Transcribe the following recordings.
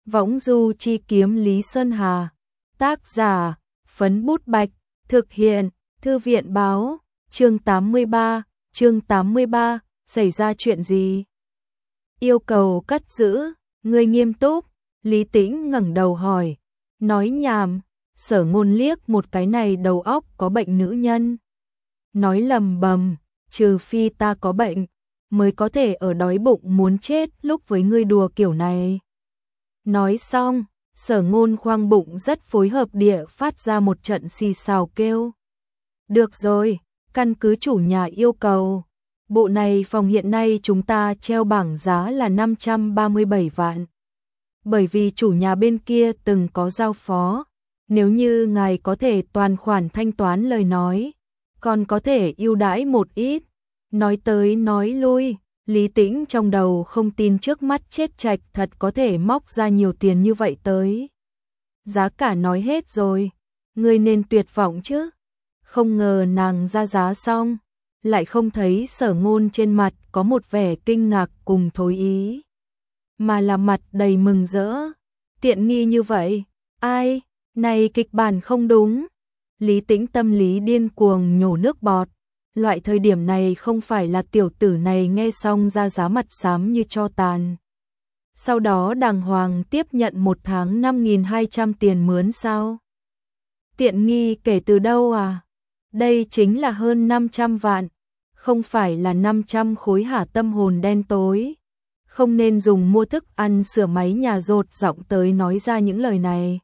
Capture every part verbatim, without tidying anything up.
Võng du chi kiếm Lý Sơn Hà. Tác giả, Phấn Bút Bạch. Thực hiện, Thư viện Báo. Chương tám mươi ba, chương tám mươi ba, xảy ra chuyện gì? Yêu cầu cất giữ, ngươi nghiêm túc. Lý Tĩnh ngẩng đầu hỏi. Nói nhảm, Sở Ngôn liếc một cái này đầu óc có bệnh nữ nhân. Nói lầm bầm, trừ phi ta có bệnh, mới có thể ở đói bụng muốn chết lúc với ngươi đùa kiểu này. Nói xong, Sở Ngôn khoang bụng rất phối hợp địa phát ra một trận xì xào kêu. Được rồi, căn cứ chủ nhà yêu cầu, bộ này phòng hiện nay chúng ta treo bảng giá là năm trăm ba mươi bảy vạn. Bởi vì chủ nhà bên kia từng có giao phó, nếu như ngài có thể toàn khoản thanh toán lời nói, còn có thể ưu đãi một ít. Nói tới nói lui, Lý Tĩnh trong đầu không tin trước mắt chết trạch thật có thể móc ra nhiều tiền như vậy tới. Giá cả nói hết rồi, ngươi nên tuyệt vọng chứ. Không ngờ nàng ra giá xong, lại không thấy Sở Ngôn trên mặt có một vẻ kinh ngạc cùng thối ý, mà là mặt đầy mừng rỡ. Tiện nghi như vậy, ai, này kịch bản không đúng. Lý Tĩnh tâm lý điên cuồng nhổ nước bọt. Loại thời điểm này không phải là tiểu tử này nghe xong ra giá mặt xám như tro tàn. Sau đó đàng hoàng tiếp nhận một tháng năm nghìn hai trăm tiền mướn sao? Tiện nghi kể từ đâu à? Đây chính là hơn năm trăm vạn, không phải là năm trăm khối hả? Tâm hồn đen tối. Không nên dùng mua thức ăn sửa máy nhà dột giọng tới nói ra những lời này.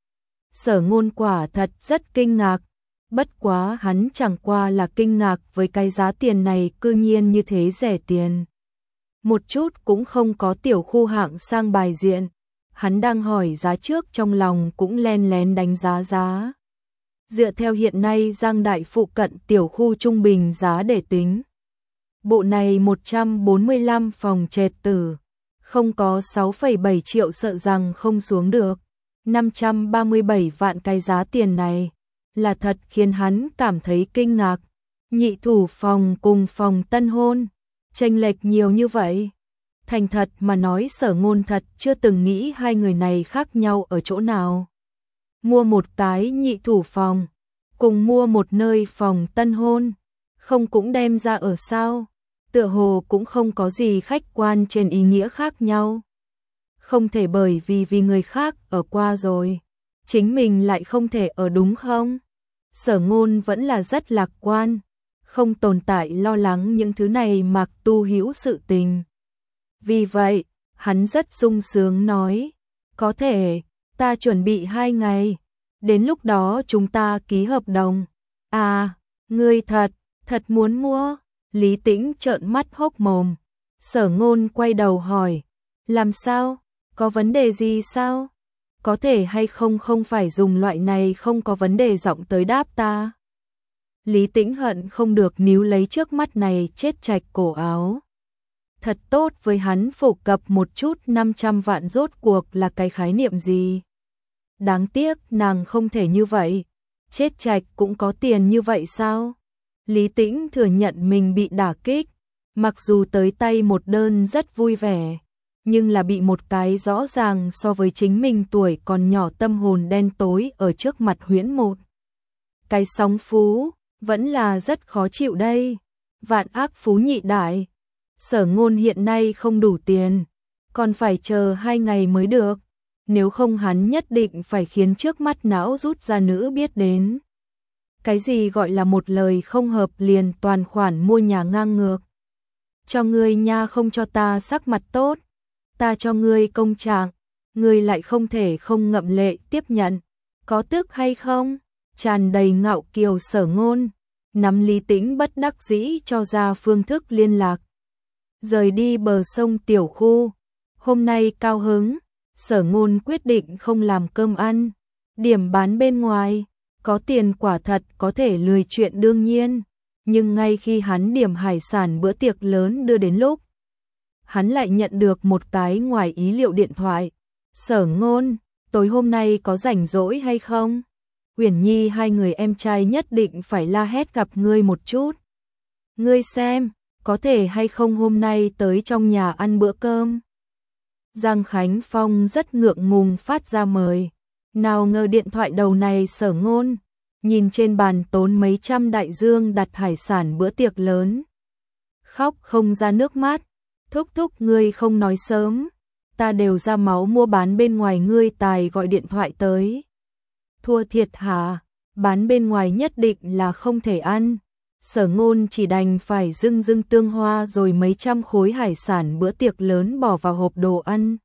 Sở Ngôn quả thật rất kinh ngạc. Bất quá hắn chẳng qua là kinh ngạc với cái giá tiền này cư nhiên như thế rẻ tiền. Một chút cũng không có tiểu khu hạng sang bài diện. Hắn đang hỏi giá trước trong lòng cũng len lén đánh giá giá. Dựa theo hiện nay Giang Đại phụ cận tiểu khu trung bình giá để tính. Bộ này một trăm bốn mươi lăm phòng trệt tử, không có sáu phẩy bảy triệu sợ rằng không xuống được. năm trăm ba mươi bảy vạn cái giá tiền này là thật khiến hắn cảm thấy kinh ngạc. Nhị thủ phòng cùng phòng tân hôn, chênh lệch nhiều như vậy. Thành thật mà nói Sở Ngôn thật chưa từng nghĩ hai người này khác nhau ở chỗ nào. Mua một cái nhị thủ phòng, cùng mua một nơi phòng tân hôn, không cũng đem ra ở sao? Tựa hồ cũng không có gì khách quan trên ý nghĩa khác nhau. Không thể bởi vì vì người khác ở qua rồi, chính mình lại không thể ở đúng không? Sở Ngôn vẫn là rất lạc quan, không tồn tại lo lắng những thứ này mặc tu hữu sự tình. Vì vậy, hắn rất sung sướng nói, có thể, ta chuẩn bị hai ngày, đến lúc đó chúng ta ký hợp đồng. À, ngươi thật, thật muốn mua? Lý Tĩnh trợn mắt hốc mồm. Sở Ngôn quay đầu hỏi, làm sao? Có vấn đề gì sao? Có thể hay không không phải dùng loại này không có vấn đề giọng tới đáp ta. Lý Tĩnh hận không được níu lấy trước mắt này chết trạch cổ áo. Thật tốt với hắn phổ cập một chút năm trăm vạn rốt cuộc là cái khái niệm gì. Đáng tiếc nàng không thể như vậy. Chết trạch cũng có tiền như vậy sao? Lý Tĩnh thừa nhận mình bị đả kích. Mặc dù tới tay một đơn rất vui vẻ, nhưng là bị một cái rõ ràng so với chính mình tuổi còn nhỏ tâm hồn đen tối ở trước mặt huyễn một. Cái sóng phú, vẫn là rất khó chịu đây. Vạn ác phú nhị đại. Sở Ngôn hiện nay không đủ tiền, còn phải chờ hai ngày mới được. Nếu không hắn nhất định phải khiến trước mắt não rút ra nữ biết đến. Cái gì gọi là một lời không hợp liền toàn khoản mua nhà ngang ngược. Cho ngươi nha không cho ta sắc mặt tốt. Ta cho ngươi công trạng, ngươi lại không thể không ngậm lệ tiếp nhận. Có tức hay không? Tràn đầy ngạo kiều Sở Ngôn, nắm Lý Tĩnh bất đắc dĩ cho ra phương thức liên lạc. Rời đi bờ sông tiểu khu. Hôm nay cao hứng, Sở Ngôn quyết định không làm cơm ăn. Điểm bán bên ngoài, có tiền quả thật có thể lười chuyện đương nhiên. Nhưng ngay khi hắn điểm hải sản bữa tiệc lớn đưa đến lúc, hắn lại nhận được một cái ngoài ý liệu điện thoại. Sở Ngôn, tối hôm nay có rảnh rỗi hay không? Uyển Nhi hai người em trai nhất định phải la hét gặp ngươi một chút. Ngươi xem, có thể hay không hôm nay tới trong nhà ăn bữa cơm? Giang Khánh Phong rất ngượng ngùng phát ra mời. Nào ngờ điện thoại đầu này Sở Ngôn, nhìn trên bàn tốn mấy trăm đại dương đặt hải sản bữa tiệc lớn. Khóc không ra nước mắt, thúc thúc ngươi không nói sớm, ta đều ra máu mua bán bên ngoài ngươi tài gọi điện thoại tới. Thua thiệt hả, bán bên ngoài nhất định là không thể ăn. Sở Ngôn chỉ đành phải dưng dưng tương hoa rồi mấy trăm khối hải sản bữa tiệc lớn bỏ vào hộp đồ ăn,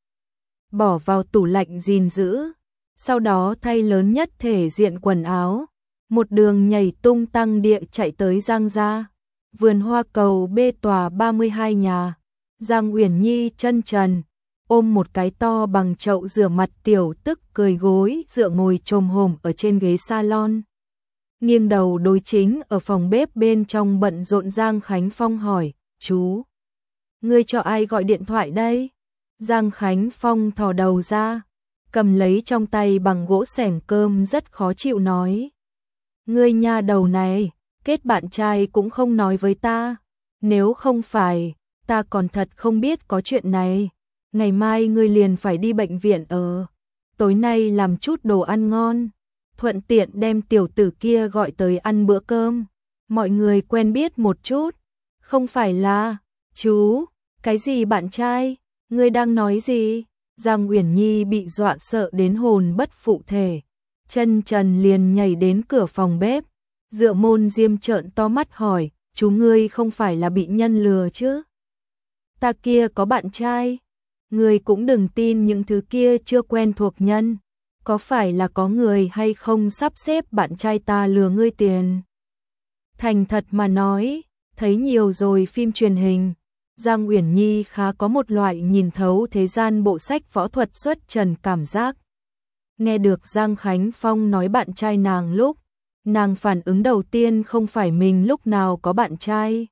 bỏ vào tủ lạnh gìn giữ, sau đó thay lớn nhất thể diện quần áo, một đường nhảy tung tăng địa chạy tới Giang gia, vườn hoa cầu bê tòa ba mươi hai nhà. Giang Uyển Nhi chân trần, ôm một cái to bằng chậu rửa mặt tiểu tức cười gối dựa ngồi chồm hổm ở trên ghế salon. Nghiêng đầu đối chính ở phòng bếp bên trong bận rộn Giang Khánh Phong hỏi, chú, ngươi cho ai gọi điện thoại đây? Giang Khánh Phong thò đầu ra, cầm lấy trong tay bằng gỗ xẻng cơm rất khó chịu nói. Ngươi nha đầu này, kết bạn trai cũng không nói với ta, nếu không phải, ta còn thật không biết có chuyện này. Ngày mai ngươi liền phải đi bệnh viện ở, tối nay làm chút đồ ăn ngon, thuận tiện đem tiểu tử kia gọi tới ăn bữa cơm, mọi người quen biết một chút. Không phải là, chú, cái gì bạn trai, ngươi đang nói gì? Giang Uyển Nhi bị dọa sợ đến hồn bất phụ thể, chân trần liền nhảy đến cửa phòng bếp, dựa môn diêm trợn to mắt hỏi, chú ngươi không phải là bị nhân lừa chứ? Ta kia có bạn trai, ngươi cũng đừng tin những thứ kia chưa quen thuộc nhân, có phải là có người hay không sắp xếp bạn trai ta lừa ngươi tiền? Thành thật mà nói, thấy nhiều rồi phim truyền hình, Giang Uyển Nhi khá có một loại nhìn thấu thế gian bộ sách võ thuật xuất trần cảm giác. Nghe được Giang Khánh Phong nói bạn trai nàng lúc, nàng phản ứng đầu tiên không phải mình lúc nào có bạn trai,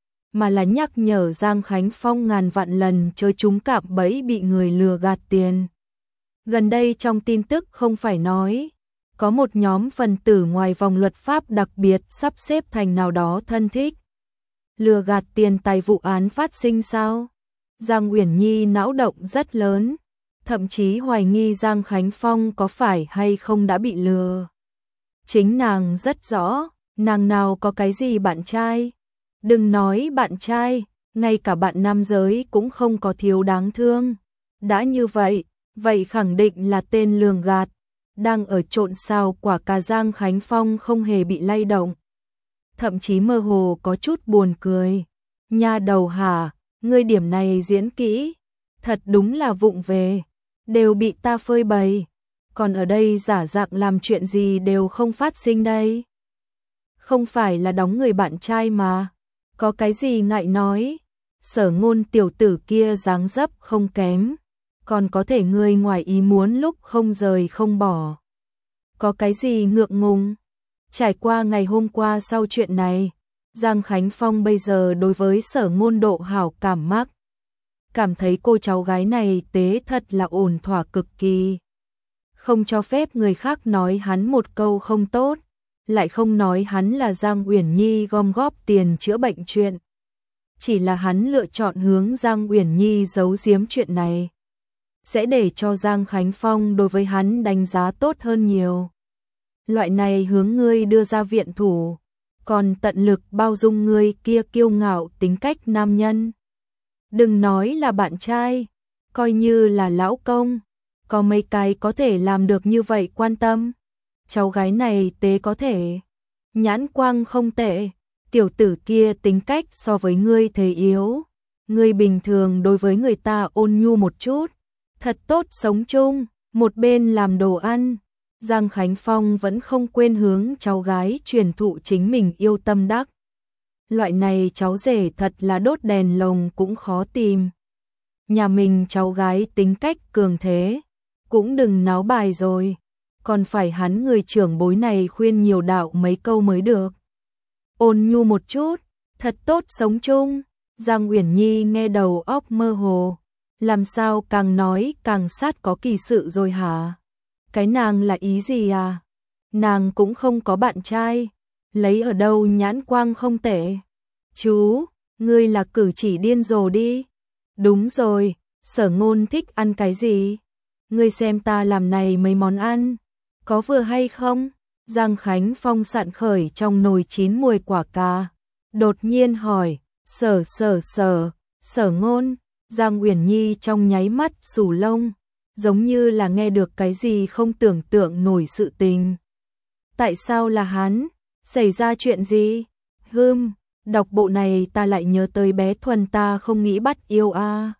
mà là nhắc nhở Giang Khánh Phong ngàn vạn lần chơi trúng cạm bẫy bị người lừa gạt tiền. Gần đây trong tin tức không phải nói, có một nhóm phần tử ngoài vòng luật pháp đặc biệt sắp xếp thành nào đó thân thích, lừa gạt tiền tài vụ án phát sinh sao? Giang Uyển Nhi não động rất lớn, thậm chí hoài nghi Giang Khánh Phong có phải hay không đã bị lừa. Chính nàng rất rõ, nàng nào có cái gì bạn trai. Đừng nói bạn trai, ngay cả bạn nam giới cũng không có thiếu đáng thương. Đã như vậy, vậy khẳng định là tên lường gạt. Đang ở trộn xào quả cà Giang Khánh Phong không hề bị lay động, thậm chí mơ hồ có chút buồn cười. Nha đầu hả, ngươi điểm này diễn kỹ, thật đúng là vụng về, đều bị ta phơi bày. Còn ở đây giả dạng làm chuyện gì đều không phát sinh đây. Không phải là đóng người bạn trai mà, có cái gì ngại nói. Sở Ngôn tiểu tử kia dáng dấp không kém, còn có thể ngươi ngoài ý muốn lúc không rời không bỏ. Có cái gì ngượng ngùng? Trải qua ngày hôm qua sau chuyện này, Giang Khánh Phong bây giờ đối với Sở Ngôn độ hảo cảm mắc. Cảm thấy cô cháu gái này tế thật là ổn thỏa cực kỳ. Không cho phép người khác nói hắn một câu không tốt, lại không nói hắn là Giang Uyển Nhi gom góp tiền chữa bệnh chuyện. Chỉ là hắn lựa chọn hướng Giang Uyển Nhi giấu giếm chuyện này, sẽ để cho Giang Khánh Phong đối với hắn đánh giá tốt hơn nhiều. Loại này hướng ngươi đưa ra viện thủ, còn tận lực bao dung ngươi kia kiêu ngạo tính cách nam nhân. Đừng nói là bạn trai, coi như là lão công, có mấy cái có thể làm được như vậy quan tâm. Cháu gái này tế có thể, nhãn quang không tệ, tiểu tử kia tính cách so với ngươi thế yếu. Ngươi bình thường đối với người ta ôn nhu một chút, thật tốt sống chung, một bên làm đồ ăn. Giang Khánh Phong vẫn không quên hướng cháu gái truyền thụ chính mình yêu tâm đắc. Loại này cháu rể thật là đốt đèn lồng cũng khó tìm. Nhà mình cháu gái tính cách cường thế, cũng đừng náo bài rồi, còn phải hắn người trưởng bối này khuyên nhiều đạo mấy câu mới được. Ôn nhu một chút, thật tốt sống chung. Giang Uyển Nhi nghe đầu óc mơ hồ, làm sao càng nói càng sát có kỳ sự rồi hả? Cái nàng là ý gì à? Nàng cũng không có bạn trai, lấy ở đâu nhãn quang không tệ. Chú, ngươi là cử chỉ điên rồ đi. Đúng rồi, Sở Ngôn thích ăn cái gì? Ngươi xem ta làm này mấy món ăn, có vừa hay không? Giang Khánh Phong sạn khởi trong nồi chín mùi quả cà, đột nhiên hỏi, sở sở sở, Sở Ngôn. Giang Uyển Nhi trong nháy mắt xù lông, giống như là nghe được cái gì không tưởng tượng nổi sự tình. Tại sao là hắn? Xảy ra chuyện gì? Hừm, đọc bộ này ta lại nhớ tới bé Thuần ta không nghĩ bắt yêu a. À.